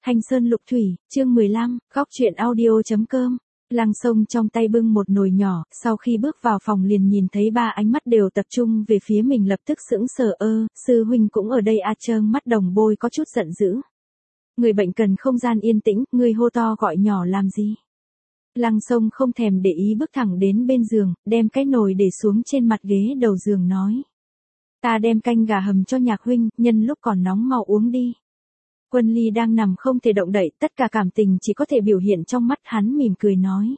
Thanh Sơn Lục Thủy, chương 15, góc truyện audio.com. Lăng Sông trong tay bưng một nồi nhỏ, sau khi bước vào phòng liền nhìn thấy ba ánh mắt đều tập trung về phía mình, lập tức sững sờ. Sư huynh cũng ở đây à? Trương mắt Đồng Bôi có chút giận dữ. Người bệnh cần không gian yên tĩnh, người hô to gọi nhỏ làm gì? Lăng Sông không thèm để ý, bước thẳng đến bên giường, đem cái nồi để xuống trên mặt ghế đầu giường nói. Ta đem canh gà hầm cho Nhạc huynh, nhân lúc còn nóng mau uống đi. Quân Ly đang nằm không thể động đậy, tất cả cảm tình chỉ có thể biểu hiện trong mắt, hắn mỉm cười nói.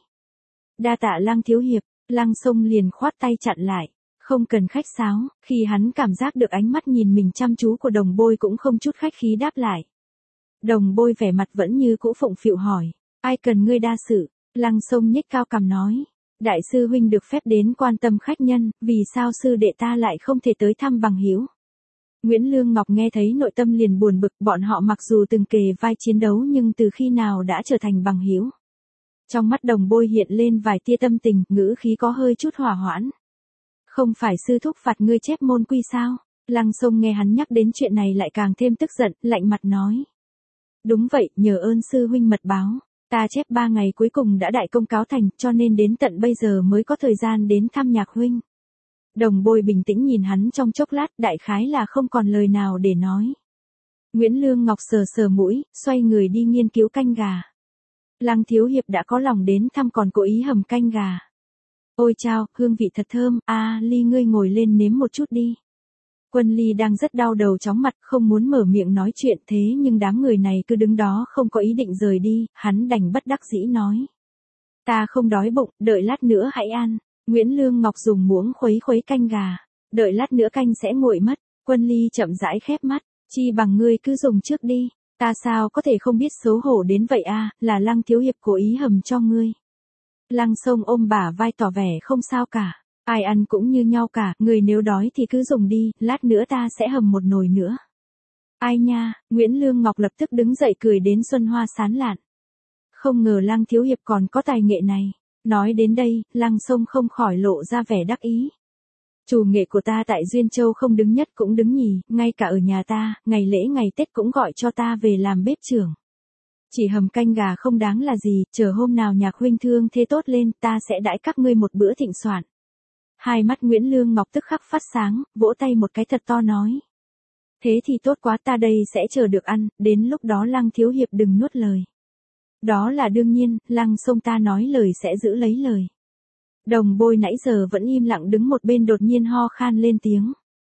Đa tạ Lăng thiếu hiệp. Lăng Sông liền khoát tay chặn lại. Không cần khách sáo, khi hắn cảm giác được ánh mắt nhìn mình chăm chú của Đồng Bôi cũng không chút khách khí đáp lại. Đồng Bôi vẻ mặt vẫn như cũ phụng phịu hỏi. Ai cần ngươi đa sự? Lăng Sông nhếch cao cằm nói. Đại sư huynh được phép đến quan tâm khách nhân, vì sao sư đệ ta lại không thể tới thăm bằng hữu? Nguyễn Lương Ngọc nghe thấy nội tâm liền buồn bực, bọn họ mặc dù từng kề vai chiến đấu nhưng từ khi nào đã trở thành bằng hữu? Trong mắt Đồng Bôi hiện lên vài tia tâm tình, ngữ khí có hơi chút hỏa hoãn. Không phải sư thúc phạt ngươi chép môn quy sao? Lăng Sông nghe hắn nhắc đến chuyện này lại càng thêm tức giận, lạnh mặt nói. Đúng vậy, nhờ ơn sư huynh mật báo. Ta chép 3 ngày cuối cùng đã đại công cáo thành, cho nên đến tận bây giờ mới có thời gian đến thăm Nhạc huynh. Đồng Bôi bình tĩnh nhìn hắn trong chốc lát, đại khái là không còn lời nào để nói. Nguyễn Lương Ngọc sờ sờ mũi, xoay người đi nghiên cứu canh gà. Lăng thiếu hiệp đã có lòng đến thăm còn cố ý hầm canh gà. Ôi chao, hương vị thật thơm, Ly ngươi ngồi lên nếm một chút đi. Quân Ly đang rất đau đầu chóng mặt, không muốn mở miệng nói chuyện, thế nhưng đám người này cứ đứng đó không có ý định rời đi, hắn đành bất đắc dĩ nói. Ta không đói bụng, đợi lát nữa hãy ăn. Nguyễn Lương Ngọc dùng muỗng khuấy khuấy canh gà. Đợi lát nữa canh sẽ nguội mất. Quân Ly chậm rãi khép mắt. Chi bằng ngươi cứ dùng trước đi. Ta sao có thể không biết xấu hổ đến vậy là Lăng thiếu hiệp cố ý hầm cho ngươi. Lăng Sông ôm bả vai tỏ vẻ không sao cả. Ai ăn cũng như nhau cả, người nếu đói thì cứ dùng đi, lát nữa ta sẽ hầm một nồi nữa. Ai nha, Nguyễn Lương Ngọc lập tức đứng dậy cười đến xuân hoa sán lạn. Không ngờ Lăng thiếu hiệp còn có tài nghệ này. Nói đến đây, Lăng Sông không khỏi lộ ra vẻ đắc ý. Chủ nghệ của ta tại Duyên Châu không đứng nhất cũng đứng nhì, ngay cả ở nhà ta, ngày lễ ngày Tết cũng gọi cho ta về làm bếp trưởng. Chỉ hầm canh gà không đáng là gì, chờ hôm nào Nhạc huynh thương thế tốt lên, ta sẽ đãi các ngươi một bữa thịnh soạn. Hai mắt Nguyễn Lương Ngọc tức khắc phát sáng, vỗ tay một cái thật to nói. Thế thì tốt quá, ta đây sẽ chờ được ăn, đến lúc đó Lăng thiếu hiệp đừng nuốt lời. Đó là đương nhiên, Lăng Sông ta nói lời sẽ giữ lấy lời. Đồng Bôi nãy giờ vẫn im lặng đứng một bên đột nhiên ho khan lên tiếng.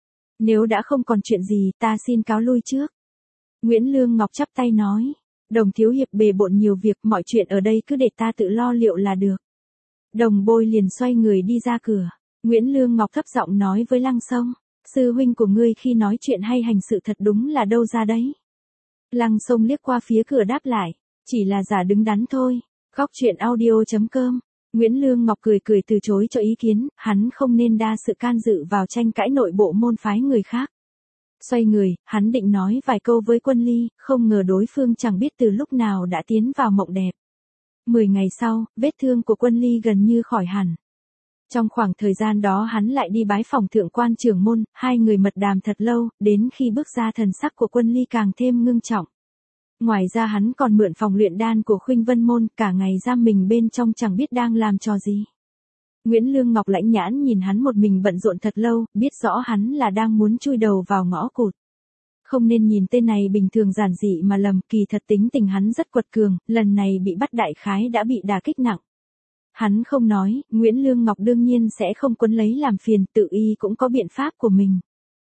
Nếu đã không còn chuyện gì, ta xin cáo lui trước. Nguyễn Lương Ngọc chắp tay nói. Đồng thiếu hiệp bề bộn nhiều việc, mọi chuyện ở đây cứ để ta tự lo liệu là được. Đồng Bôi liền xoay người đi ra cửa. Nguyễn Lương Ngọc thấp giọng nói với Lăng Sông. Sư huynh của ngươi khi nói chuyện hay hành sự thật đúng là đâu ra đấy. Lăng Sông liếc qua phía cửa đáp lại. Chỉ là giả đứng đắn thôi. Góc truyện audio.com. Nguyễn Lương Ngọc cười cười từ chối cho ý kiến, hắn không nên đa sự can dự vào tranh cãi nội bộ môn phái người khác. Xoay người, hắn định nói vài câu với Quân Ly, không ngờ đối phương chẳng biết từ lúc nào đã tiến vào mộng đẹp. 10 ngày sau, vết thương của Quân Ly gần như khỏi hẳn. Trong khoảng thời gian đó hắn lại đi bái phòng thượng quan trưởng môn, hai người mật đàm thật lâu, đến khi bước ra thần sắc của Quân Ly càng thêm ngưng trọng. Ngoài ra hắn còn mượn phòng luyện đan của Khuynh Vân môn, cả ngày giam mình bên trong chẳng biết đang làm trò gì. Nguyễn Lương Ngọc lãnh nhãn nhìn hắn một mình bận rộn thật lâu, biết rõ hắn là đang muốn chui đầu vào ngõ cụt. Không nên nhìn tên này bình thường giản dị mà lầm, kỳ thật tính tình hắn rất quật cường, lần này bị bắt đại khái đã bị đả kích nặng. Hắn không nói, Nguyễn Lương Ngọc đương nhiên sẽ không quấn lấy làm phiền, tự y cũng có biện pháp của mình.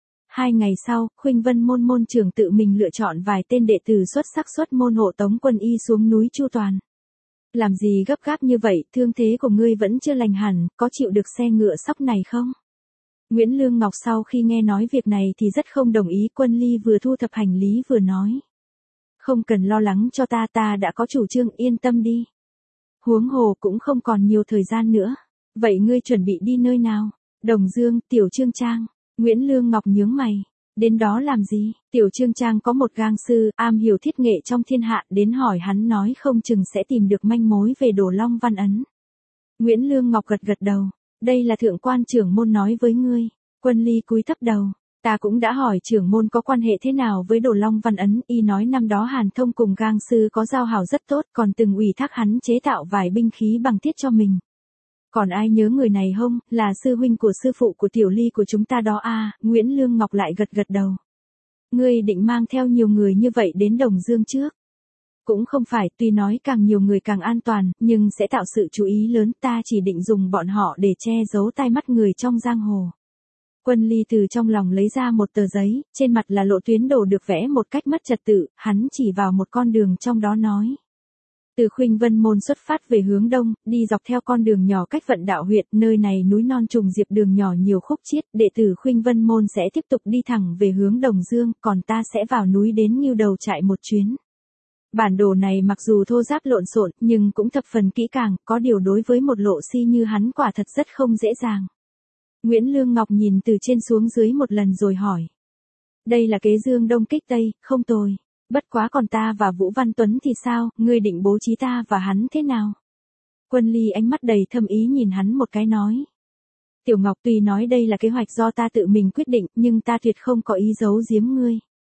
2 ngày sau, Khuynh Vân môn môn trưởng tự mình lựa chọn vài tên đệ tử xuất sắc xuất môn hộ tống Quân Y xuống núi Chu Toàn. Làm gì gấp gáp như vậy, thương thế của ngươi vẫn chưa lành hẳn, có chịu được xe ngựa sóc này không? Nguyễn Lương Ngọc sau khi nghe nói việc này thì rất không đồng ý, Quân Ly vừa thu thập hành lý vừa nói. Không cần lo lắng cho ta đã có chủ trương, yên tâm đi. Huống hồ cũng không còn nhiều thời gian nữa. Vậy ngươi chuẩn bị đi nơi nào? Đồng Dương, Tiểu Trương Trang. Nguyễn Lương Ngọc nhướng mày. Đến đó làm gì? Tiểu Trương Trang có một gang sư, am hiểu thiết nghệ trong thiên hạ, đến hỏi hắn nói không chừng sẽ tìm được manh mối về Đồ Long Văn Ấn. Nguyễn Lương Ngọc gật gật đầu. Đây là thượng quan trưởng môn nói với ngươi. Quân Ly cúi thấp đầu. Ta cũng đã hỏi trưởng môn có quan hệ thế nào với Đồ Long Văn Ấn, y nói năm đó Hàn Thông cùng Gang Sư có giao hảo rất tốt, còn từng ủy thác hắn chế tạo vài binh khí bằng thiết cho mình. Còn ai nhớ người này không, là sư huynh của sư phụ của Tiểu Ly của chúng ta đó à, Nguyễn Lương Ngọc lại gật gật đầu. Ngươi định mang theo nhiều người như vậy đến Đồng Dương trước? Cũng không phải, tuy nói càng nhiều người càng an toàn, nhưng sẽ tạo sự chú ý lớn, ta chỉ định dùng bọn họ để che giấu tai mắt người trong giang hồ. Quân Ly từ trong lòng lấy ra một tờ giấy, trên mặt là lộ tuyến đồ được vẽ một cách mất trật tự, hắn chỉ vào một con đường trong đó nói. Từ Khuynh Vân Môn xuất phát về hướng đông, đi dọc theo con đường nhỏ cách Vận Đạo huyện, nơi này núi non trùng diệp đường nhỏ nhiều khúc chiết, đệ tử Khuynh Vân Môn sẽ tiếp tục đi thẳng về hướng Đồng Dương, còn ta sẽ vào núi đến Ngưu Đầu Trại một chuyến. Bản đồ này mặc dù thô ráp lộn xộn, nhưng cũng thập phần kỹ càng, có điều đối với một lộ si như hắn quả thật rất không dễ dàng. Nguyễn Lương Ngọc nhìn từ trên xuống dưới một lần rồi hỏi. Đây là kế dương đông kích tây, không tồi. Bất quá còn ta và Vũ Văn Tuấn thì sao, ngươi định bố trí ta và hắn thế nào? Quân Ly ánh mắt đầy thâm ý nhìn hắn một cái nói. Tiểu Ngọc tuy nói đây là kế hoạch do ta tự mình quyết định, nhưng ta tuyệt không có ý giấu giếm ngươi.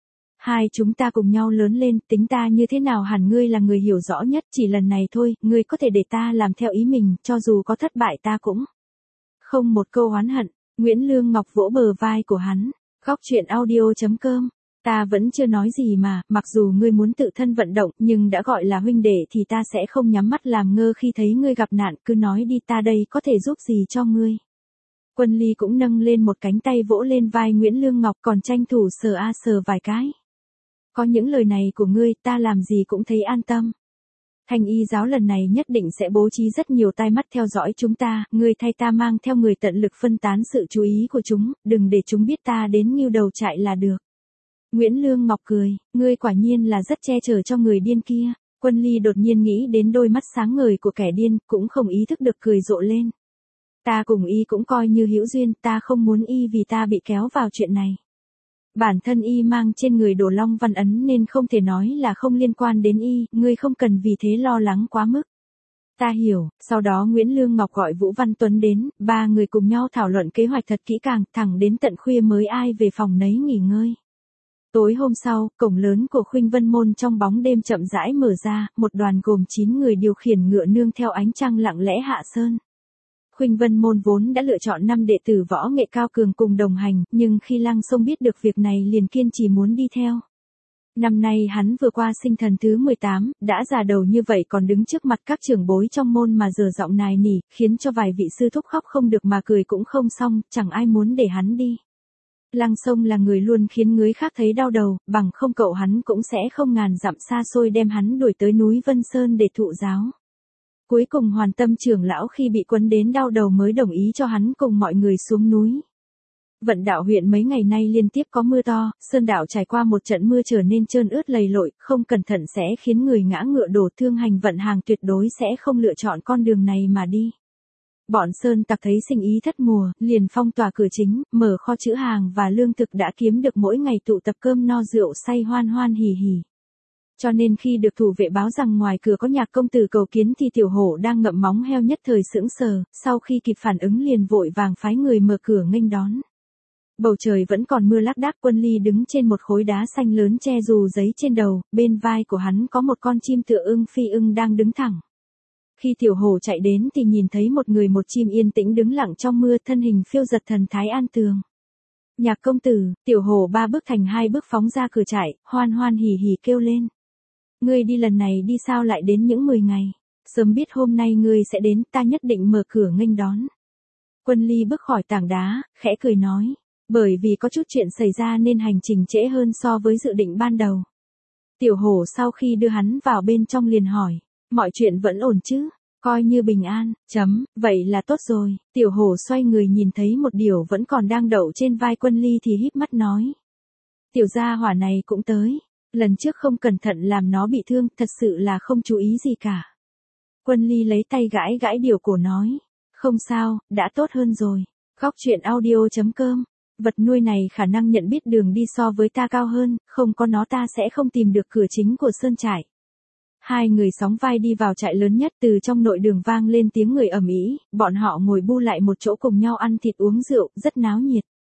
Hai chúng ta cùng nhau lớn lên, tính ta như thế nào hẳn ngươi là người hiểu rõ nhất, chỉ lần này thôi, ngươi có thể để ta làm theo ý mình, cho dù có thất bại ta cũng không một câu oán hận. Nguyễn Lương Ngọc vỗ bờ vai của hắn. Góc truyện audio.com. Ta vẫn chưa nói gì mà, mặc dù ngươi muốn tự thân vận động, nhưng đã gọi là huynh đệ thì ta sẽ không nhắm mắt làm ngơ khi thấy ngươi gặp nạn, cứ nói đi, ta đây có thể giúp gì cho ngươi. Quân Ly cũng nâng lên một cánh tay vỗ lên vai Nguyễn Lương Ngọc, còn tranh thủ sờ vài cái. Có những lời này của ngươi, ta làm gì cũng thấy an tâm. Thanh y giáo lần này nhất định sẽ bố trí rất nhiều tai mắt theo dõi chúng ta, ngươi thay ta mang theo người tận lực phân tán sự chú ý của chúng, đừng để chúng biết ta đến Ngưu Đầu Trại là được. Nguyễn Lương Ngọc cười, ngươi quả nhiên là rất che chở cho người điên kia. Quân Ly đột nhiên nghĩ đến đôi mắt sáng ngời của kẻ điên, cũng không ý thức được cười rộ lên. Ta cùng y cũng coi như hữu duyên, ta không muốn y vì ta bị kéo vào chuyện này. Bản thân y mang trên người Đồ Long Văn Ấn nên không thể nói là không liên quan đến y, ngươi không cần vì thế lo lắng quá mức. Ta hiểu, sau đó Nguyễn Lương Ngọc gọi Vũ Văn Tuấn đến, ba người cùng nhau thảo luận kế hoạch thật kỹ càng, thẳng đến tận khuya mới ai về phòng nấy nghỉ ngơi. Tối hôm sau, cổng lớn của Khuynh Vân Môn trong bóng đêm chậm rãi mở ra, một đoàn gồm 9 người điều khiển ngựa nương theo ánh trăng lặng lẽ hạ sơn. Khuynh Vân Môn vốn đã lựa chọn 5 đệ tử võ nghệ cao cường cùng đồng hành, nhưng khi Lăng Sông biết được việc này liền kiên trì muốn đi theo. Năm nay hắn vừa qua sinh thần thứ 18, đã già đầu như vậy còn đứng trước mặt các trưởng bối trong môn mà giở giọng nài nỉ, khiến cho vài vị sư thúc khóc không được mà cười cũng không xong, chẳng ai muốn để hắn đi. Lăng Sông là người luôn khiến người khác thấy đau đầu, bằng không cậu hắn cũng sẽ không ngàn dặm xa xôi đem hắn đuổi tới núi Vân Sơn để thụ giáo. Cuối cùng Hoàn Tâm trưởng lão khi bị quấn đến đau đầu mới đồng ý cho hắn cùng mọi người xuống núi. Vận Đạo huyện mấy ngày nay liên tiếp có mưa to, sơn đạo trải qua một trận mưa trở nên trơn ướt lầy lội, không cẩn thận sẽ khiến người ngã ngựa đổ, thương hành vận hàng tuyệt đối sẽ không lựa chọn con đường này mà đi. Bọn sơn tặc thấy sinh ý thất mùa, liền phong tỏa cửa chính, mở kho trữ hàng và lương thực đã kiếm được, mỗi ngày tụ tập cơm no rượu say hoan hoan hỉ hỉ. Cho nên khi được thủ vệ báo rằng ngoài cửa có Nhạc công tử cầu kiến thì Tiểu Hổ đang ngậm móng heo nhất thời sững sờ, sau khi kịp phản ứng liền vội vàng phái người mở cửa nghênh đón. Bầu trời vẫn còn mưa lác đác, Quân Ly đứng trên một khối đá xanh lớn che dù giấy trên đầu, bên vai của hắn có một con chim tựa ưng phi ưng đang đứng thẳng. Khi Tiểu Hổ chạy đến thì nhìn thấy một người một chim yên tĩnh đứng lặng trong mưa, thân hình phiêu giật thần thái an tường. Nhạc công tử, Tiểu Hổ 3 bước thành 2 bước phóng ra cửa trại, hoan hoan hỉ hỉ kêu lên. Ngươi đi lần này đi sao lại đến những 10 ngày? Sớm biết hôm nay ngươi sẽ đến, ta nhất định mở cửa nghênh đón. Quân Ly bước khỏi tảng đá, khẽ cười nói. Bởi vì có chút chuyện xảy ra nên hành trình trễ hơn so với dự định ban đầu. Tiểu Hổ sau khi đưa hắn vào bên trong liền hỏi. Mọi chuyện vẫn ổn chứ? Coi như bình an, vậy là tốt rồi. Tiểu Hổ xoay người nhìn thấy một điểu vẫn còn đang đậu trên vai Quân Ly thì híp mắt nói. Tiểu gia hỏa này cũng tới. Lần trước không cẩn thận làm nó bị thương, thật sự là không chú ý gì cả. Quân Ly lấy tay gãi gãi điểu cổ nói. Không sao, đã tốt hơn rồi. Góc truyện audio.com. Vật nuôi này khả năng nhận biết đường đi so với ta cao hơn, không có nó ta sẽ không tìm được cửa chính của sơn trại. Hai người sóng vai đi vào trại lớn nhất, từ trong nội đường vang lên tiếng người ầm ĩ, bọn họ ngồi bu lại một chỗ cùng nhau ăn thịt uống rượu, rất náo nhiệt.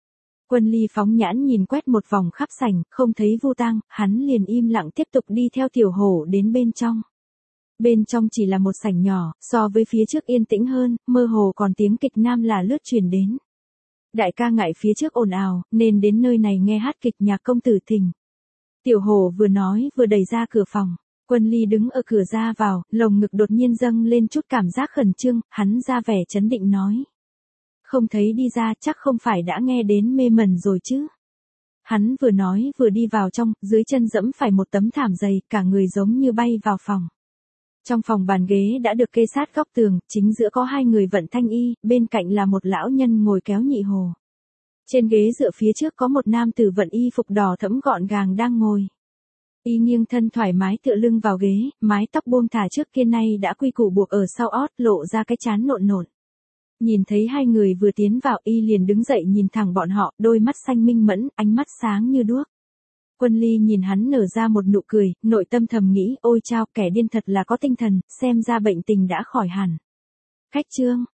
Quân Ly phóng nhãn nhìn quét một vòng khắp sảnh, không thấy Vu Tang, hắn liền im lặng tiếp tục đi theo Tiểu Hổ đến bên trong. Bên trong chỉ là một sảnh nhỏ, so với phía trước yên tĩnh hơn, mơ hồ còn tiếng kịch nam là lướt truyền đến. Đại ca ngại phía trước ồn ào, nên đến nơi này nghe hát kịch nhạc công tử thỉnh. Tiểu Hổ vừa nói vừa đẩy ra cửa phòng. Quân Ly đứng ở cửa ra vào, lồng ngực đột nhiên dâng lên chút cảm giác khẩn trương, hắn ra vẻ trấn định nói. Không thấy đi ra, chắc không phải đã nghe đến mê mẩn rồi chứ. Hắn vừa nói vừa đi vào trong, dưới chân dẫm phải một tấm thảm dày, cả người giống như bay vào phòng. Trong phòng bàn ghế đã được kê sát góc tường, chính giữa có hai người vận thanh y, bên cạnh là một lão nhân ngồi kéo nhị hồ. Trên ghế dựa phía trước có một nam tử vận y phục đỏ thẫm gọn gàng đang ngồi. Y nghiêng thân thoải mái tựa lưng vào ghế, mái tóc buông thả trước kia nay đã quy củ buộc ở sau ót, lộ ra cái trán nộn nộn. Nhìn thấy hai người vừa tiến vào, Y liền đứng dậy nhìn thẳng bọn họ, đôi mắt xanh minh mẫn, ánh mắt sáng như đuốc. Quân Ly nhìn hắn nở ra một nụ cười, nội tâm thầm nghĩ, ôi chao, kẻ điên thật là có tinh thần, xem ra bệnh tình đã khỏi hẳn. Khách trương,